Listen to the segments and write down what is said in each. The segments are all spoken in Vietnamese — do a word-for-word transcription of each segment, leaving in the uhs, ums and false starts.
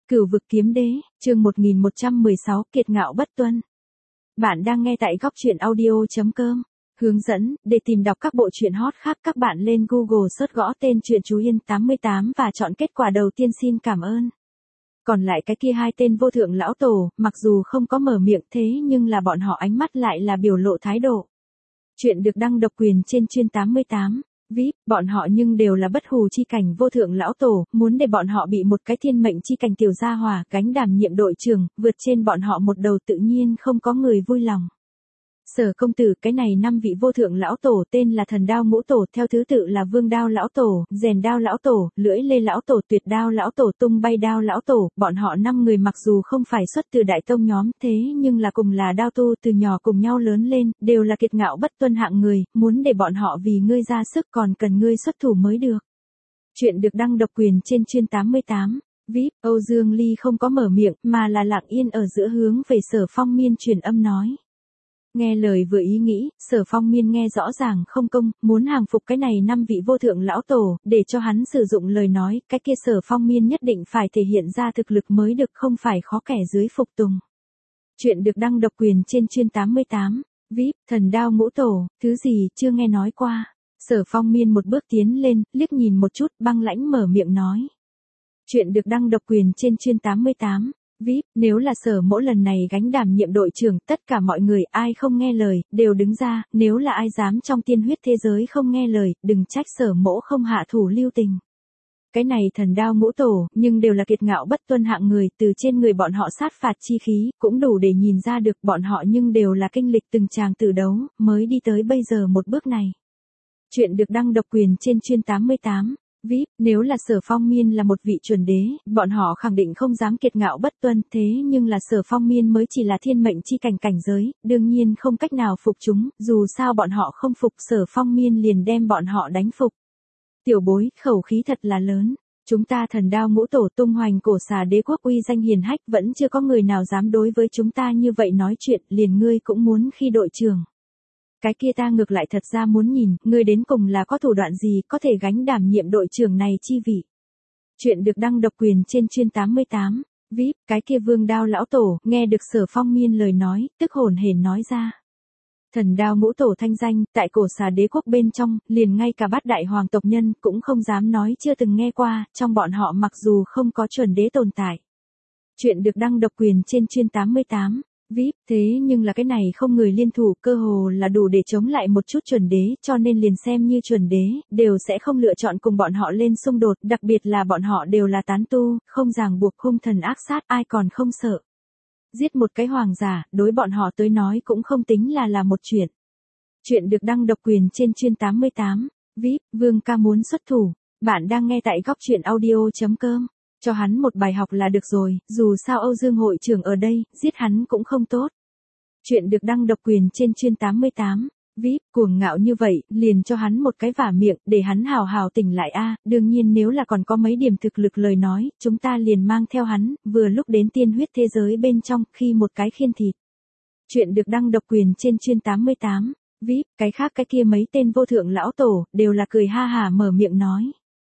Cửu vực kiếm đế, chương một nghìn một trăm mười sáu, kiệt ngạo bất tuân. Bạn đang nghe tại góc truyện audio chấm com. Hướng dẫn, để tìm đọc các bộ truyện hot khác các bạn lên Google search gõ tên truyện Chú Yên tám mươi tám và chọn kết quả đầu tiên xin cảm ơn. Còn lại cái kia hai tên vô thượng lão tổ, mặc dù không có mở miệng thế nhưng là bọn họ ánh mắt lại là biểu lộ thái độ. Chuyện được đăng độc quyền trên chuyên tám mươi tám. vê i pê, bọn họ nhưng đều là bất hù chi cảnh vô thượng lão tổ, muốn để bọn họ bị một cái thiên mệnh chi cảnh tiểu gia hỏa gánh đảm nhiệm đội trưởng, vượt trên bọn họ một đầu tự nhiên không có người vui lòng. Sở công tử, cái này năm vị vô thượng lão tổ tên là Thần Đao Ngũ Tổ, theo thứ tự là Vương Đao lão tổ, Rèn Đao lão tổ, Lưỡi Lê lão tổ, Tuyệt Đao lão tổ, Tung Bay Đao lão tổ, bọn họ năm người mặc dù không phải xuất từ đại tông nhóm, thế nhưng là cùng là đao tu từ nhỏ cùng nhau lớn lên, đều là kiệt ngạo bất tuân hạng người, muốn để bọn họ vì ngươi ra sức còn cần ngươi xuất thủ mới được. Chuyện được đăng độc quyền trên chuyên tám mươi tám. vê i pê, Âu Dương Ly không có mở miệng, mà là lặng yên ở giữa hướng về Sở Phong Miên truyền âm nói. Nghe lời vừa ý nghĩ, Sở Phong Miên nghe rõ ràng không công, muốn hàng phục cái này năm vị vô thượng lão tổ, để cho hắn sử dụng lời nói, cái kia Sở Phong Miên nhất định phải thể hiện ra thực lực mới được, không phải khó kẻ dưới phục tùng. Chuyện được đăng độc quyền trên chuyên tám mươi tám. vê i pê, Thần Đao Ngũ Tổ, thứ gì chưa nghe nói qua. Sở Phong Miên một bước tiến lên, liếc nhìn một chút, băng lãnh mở miệng nói. Chuyện được đăng độc quyền trên chuyên tám mươi tám. vê i pê, nếu là Sở Mỗ lần này gánh đảm nhiệm đội trưởng, tất cả mọi người ai không nghe lời, đều đứng ra, nếu là ai dám trong tiên huyết thế giới không nghe lời, đừng trách Sở Mỗ không hạ thủ lưu tình. Cái này Thần Đao Ngũ Tổ, nhưng đều là kiệt ngạo bất tuân hạng người, từ trên người bọn họ sát phạt chi khí, cũng đủ để nhìn ra được bọn họ nhưng đều là kinh lịch từng tràng tử đấu, mới đi tới bây giờ một bước này. Chuyện được đăng độc quyền trên chuyên tám mươi tám. vê i pê, nếu là Sở Phong Miên là một vị chuẩn đế, bọn họ khẳng định không dám kiệt ngạo bất tuân, thế nhưng là Sở Phong Miên mới chỉ là thiên mệnh chi cảnh cảnh giới, đương nhiên không cách nào phục chúng, dù sao bọn họ không phục Sở Phong Miên liền đem bọn họ đánh phục. Tiểu bối, khẩu khí thật là lớn. Chúng ta Thần Đao Ngũ Tổ tung hoành cổ xà đế quốc uy danh hiền hách, vẫn chưa có người nào dám đối với chúng ta như vậy nói chuyện, liền ngươi cũng muốn khi đội trưởng. Cái kia ta ngược lại thật ra muốn nhìn, ngươi đến cùng là có thủ đoạn gì, có thể gánh đảm nhiệm đội trưởng này chi vị. Chuyện được đăng độc quyền trên chuyên tám mươi tám. vê i pê, cái kia Vương Đao lão tổ, nghe được Sở Phong Miên lời nói, tức hồn hển nói ra. Thần Đao Ngũ Tổ thanh danh, tại cổ xà đế quốc bên trong, liền ngay cả bát đại hoàng tộc nhân, cũng không dám nói chưa từng nghe qua, trong bọn họ mặc dù không có chuẩn đế tồn tại. Chuyện được đăng độc quyền trên chuyên tám mươi tám. vê i pê, thế nhưng là cái này không người liên thủ, cơ hồ là đủ để chống lại một chút chuẩn đế, cho nên liền xem như chuẩn đế, đều sẽ không lựa chọn cùng bọn họ lên xung đột, đặc biệt là bọn họ đều là tán tu, không ràng buộc hung thần ác sát, ai còn không sợ. Giết một cái hoàng giả, đối bọn họ tới nói cũng không tính là là một chuyện. Chuyện được đăng độc quyền trên chuyên tám mươi tám. vê i pê, Vương ca muốn xuất thủ. Bạn đang nghe tại góc truyện audio chấm com. Cho hắn một bài học là được rồi, dù sao Âu Dương hội trưởng ở đây, giết hắn cũng không tốt. Chuyện được đăng độc quyền trên chuyên tám mươi tám. vê i pê, cuồng ngạo như vậy, liền cho hắn một cái vả miệng, để hắn hào hào tỉnh lại a. Đương nhiên nếu là còn có mấy điểm thực lực lời nói, chúng ta liền mang theo hắn, vừa lúc đến tiên huyết thế giới bên trong, khi một cái khiên thịt. Chuyện được đăng độc quyền trên chuyên tám mươi tám. vê i pê, cái khác cái kia mấy tên vô thượng lão tổ, đều là cười ha hả mở miệng nói.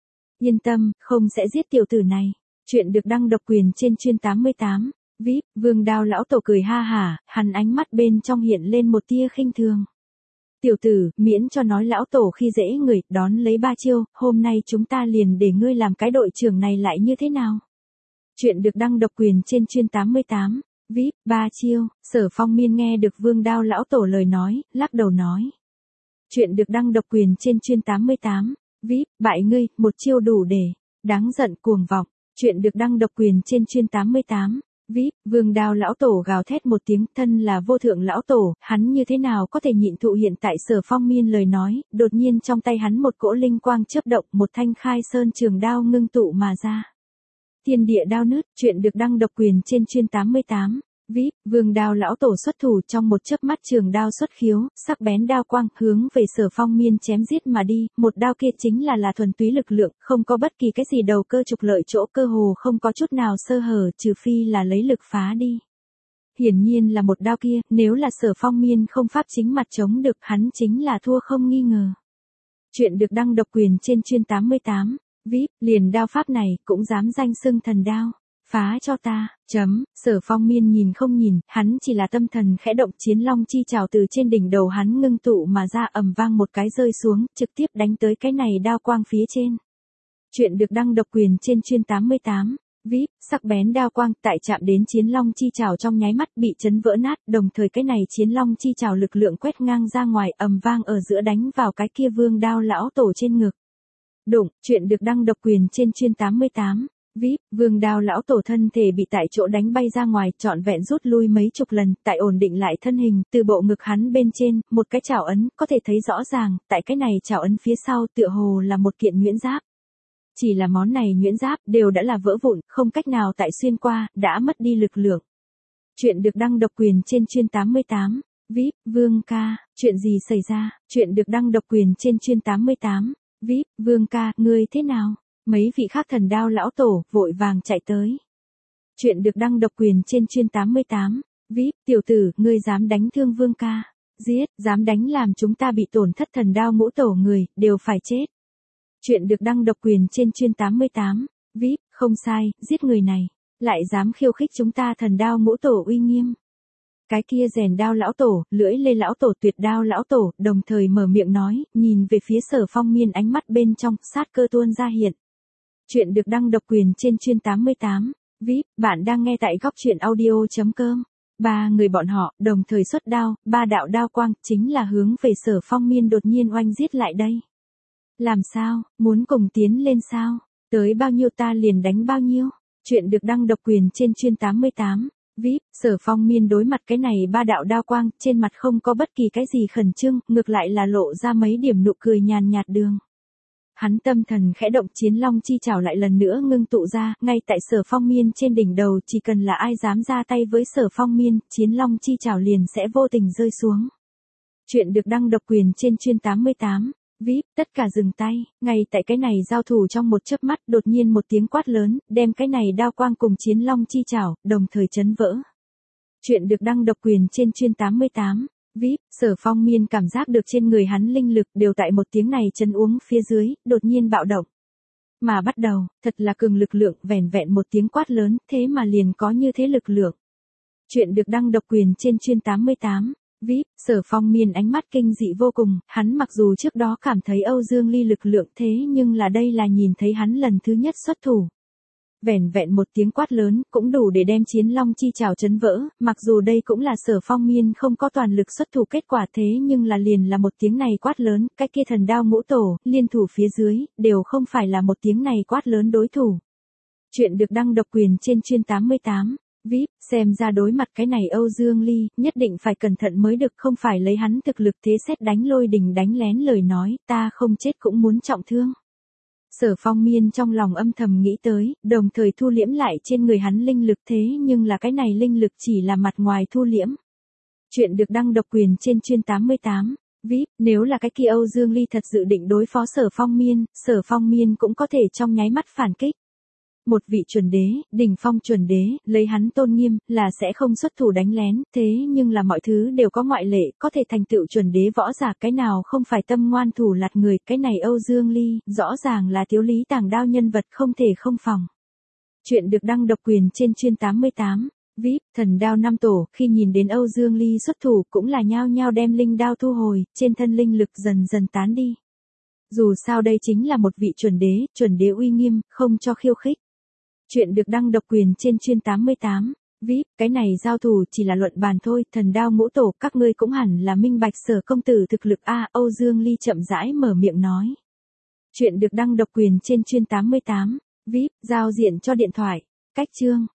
Yên tâm, không sẽ giết tiểu tử này. Chuyện được đăng độc quyền trên chuyên tám mươi tám. vê i pê, Vương Đao lão tổ cười ha hả, hắn ánh mắt bên trong hiện lên một tia khinh thường. Tiểu tử, miễn cho nói lão tổ khi dễ người, đón lấy ba chiêu, hôm nay chúng ta liền để ngươi làm cái đội trưởng này lại như thế nào? Chuyện được đăng độc quyền trên chuyên tám mươi tám. vê i pê, ba chiêu. Sở Phong Miên nghe được Vương Đao lão tổ lời nói, lắc đầu nói. Chuyện được đăng độc quyền trên chuyên tám mươi tám. vê i pê, bại ngươi, một chiêu đủ để. Đáng giận cuồng vọng. Chuyện được đăng độc quyền trên chuyên tám mươi tám. vê i pê, Vương Đao lão tổ gào thét một tiếng, thân là vô thượng lão tổ, hắn như thế nào có thể nhịn thụ hiện tại Sở Phong Miên lời nói, đột nhiên trong tay hắn một cỗ linh quang chớp động, một thanh khai sơn trường đao ngưng tụ mà ra. Thiên địa đao nứt. Chuyện được đăng độc quyền trên chuyên tám mươi tám. vê i pê, Vương Đao lão tổ xuất thủ, trong một chớp mắt trường đao xuất khiếu, sắc bén đao quang hướng về Sở Phong Miên chém giết mà đi, một đao kia chính là là thuần túy lực lượng, không có bất kỳ cái gì đầu cơ trục lợi, chỗ cơ hồ không có chút nào sơ hở, trừ phi là lấy lực phá đi. Hiển nhiên là một đao kia, nếu là Sở Phong Miên không pháp chính mặt chống được, hắn chính là thua không nghi ngờ. Chuyện được đăng độc quyền trên chuyên tám mươi tám. vê i pê, liền đao pháp này cũng dám danh xưng thần đao. Phá cho ta, chấm, Sở Phong Miên nhìn không nhìn, hắn chỉ là tâm thần khẽ động, Chiến Long chi trảo từ trên đỉnh đầu hắn ngưng tụ mà ra, ầm vang một cái rơi xuống, trực tiếp đánh tới cái này đao quang phía trên. Chuyện được đăng độc quyền trên chuyên tám mươi tám. vê i pê, sắc bén đao quang tại chạm đến Chiến Long chi trảo trong nháy mắt bị chấn vỡ nát, đồng thời cái này Chiến Long chi trảo lực lượng quét ngang ra ngoài, ầm vang ở giữa đánh vào cái kia Vương Đao lão tổ trên ngực. Đụng, chuyện được đăng độc quyền trên chuyên tám mươi tám. vê i pê, Vương Đao lão tổ thân thể bị tại chỗ đánh bay ra ngoài, trọn vẹn rút lui mấy chục lần, tại ổn định lại thân hình, từ bộ ngực hắn bên trên, một cái chảo ấn, có thể thấy rõ ràng, tại cái này chảo ấn phía sau tựa hồ là một kiện nhuyễn giáp. Chỉ là món này nhuyễn giáp đều đã là vỡ vụn, không cách nào tại xuyên qua, đã mất đi lực lượng. Chuyện được đăng độc quyền trên chuyên tám mươi tám. vê i pê, Vương ca, chuyện gì xảy ra? Chuyện được đăng độc quyền trên chuyên tám mươi tám. vê i pê, Vương ca, ngươi thế nào? Mấy vị khác thần đao lão tổ vội vàng chạy tới. Chuyện được đăng độc quyền trên chuyên tám mươi tám. vê i pê, tiểu tử, ngươi dám đánh thương Vương ca? Giết, dám đánh làm chúng ta bị tổn thất thần đao ngũ tổ người, đều phải chết. Chuyện được đăng độc quyền trên chuyên tám mươi tám. vê i pê, không sai, giết người này. Lại dám khiêu khích chúng ta thần đao ngũ tổ uy nghiêm. Cái kia rèn đao lão tổ, lưỡi lê lão tổ, tuyệt đao lão tổ, đồng thời mở miệng nói, nhìn về phía Sở Phong Miên, ánh mắt bên trong, sát cơ tuôn ra hiện. Chuyện được đăng độc quyền trên chuyên tám mươi tám. vê i pê, bạn đang nghe tại góc truyện audio chấm com. Ba người bọn họ, đồng thời xuất đao, ba đạo đao quang, chính là hướng về Sở Phong Miên đột nhiên oanh giết lại đây. Làm sao, muốn cùng tiến lên sao? Tới bao nhiêu ta liền đánh bao nhiêu? Chuyện được đăng độc quyền trên chuyên tám mươi tám. vê i pê, Sở Phong Miên đối mặt cái này ba đạo đao quang, trên mặt không có bất kỳ cái gì khẩn trương, ngược lại là lộ ra mấy điểm nụ cười nhàn nhạt đường. Hắn tâm thần khẽ động, Chiến Long chi trảo lại lần nữa ngưng tụ ra, ngay tại Sở Phong Miên trên đỉnh đầu, chỉ cần là ai dám ra tay với Sở Phong Miên, Chiến Long chi trảo liền sẽ vô tình rơi xuống. Chuyện được đăng độc quyền trên chuyên tám mươi tám. vê i pê, tất cả dừng tay, ngay tại cái này giao thủ trong một chớp mắt, đột nhiên một tiếng quát lớn, đem cái này đao quang cùng Chiến Long chi trảo, đồng thời chấn vỡ. Chuyện được đăng độc quyền trên chuyên tám mươi tám. vê i pê, Sở Phong Miên cảm giác được trên người hắn linh lực đều tại một tiếng này chấn uống phía dưới, đột nhiên bạo động. Mà bắt đầu, thật là cường lực lượng, vẻn vẹn một tiếng quát lớn, thế mà liền có như thế lực lượng. Chuyện được đăng độc quyền trên chuyên tám mươi tám. vê i pê, Sở Phong Miên ánh mắt kinh dị vô cùng, hắn mặc dù trước đó cảm thấy Âu Dương Ly lực lượng thế nhưng là đây là nhìn thấy hắn lần thứ nhất xuất thủ. Vẻn vẹn một tiếng quát lớn, cũng đủ để đem Chiến Long chi trảo chấn vỡ, mặc dù đây cũng là Sở Phong Miên không có toàn lực xuất thủ kết quả thế nhưng là liền là một tiếng này quát lớn, cái kia thần đao ngũ tổ, liên thủ phía dưới, đều không phải là một tiếng này quát lớn đối thủ. Chuyện được đăng độc quyền trên chuyên tám mươi tám. vê i pê, xem ra đối mặt cái này Âu Dương Ly, nhất định phải cẩn thận mới được, không phải lấy hắn thực lực thế xét đánh lôi đình đánh lén lời nói, ta không chết cũng muốn trọng thương. Sở Phong Miên trong lòng âm thầm nghĩ tới, đồng thời thu liễm lại trên người hắn linh lực thế nhưng là cái này linh lực chỉ là mặt ngoài thu liễm. Chuyện được đăng độc quyền trên chuyên tám mươi tám. vê i pê, nếu là cái kia Âu Dương Ly thật dự định đối phó Sở Phong Miên, Sở Phong Miên cũng có thể trong nháy mắt phản kích. Một vị chuẩn đế, đỉnh phong chuẩn đế, lấy hắn tôn nghiêm, là sẽ không xuất thủ đánh lén, thế nhưng là mọi thứ đều có ngoại lệ, có thể thành tựu chuẩn đế võ giả, cái nào không phải tâm ngoan thủ lạt người, cái này Âu Dương Ly, rõ ràng là thiếu lý tàng đao nhân vật không thể không phòng. Chuyện được đăng độc quyền trên chuyên tám mươi tám. vê i pê, thần đao năm tổ, khi nhìn đến Âu Dương Ly xuất thủ, cũng là nhao nhao đem linh đao thu hồi, trên thân linh lực dần dần tán đi. Dù sao đây chính là một vị chuẩn đế, chuẩn đế uy nghiêm, không cho khiêu khích. Chuyện được đăng độc quyền trên chuyên tám mươi tám. vê i pê, cái này giao thủ chỉ là luận bàn thôi, thần đao ngũ tổ, các ngươi cũng hẳn là minh bạch Sở công tử thực lực a. Âu Dương Ly chậm rãi mở miệng nói. Chuyện được đăng độc quyền trên chuyên tám mươi tám. vê i pê, giao diện cho điện thoại. Cách chương.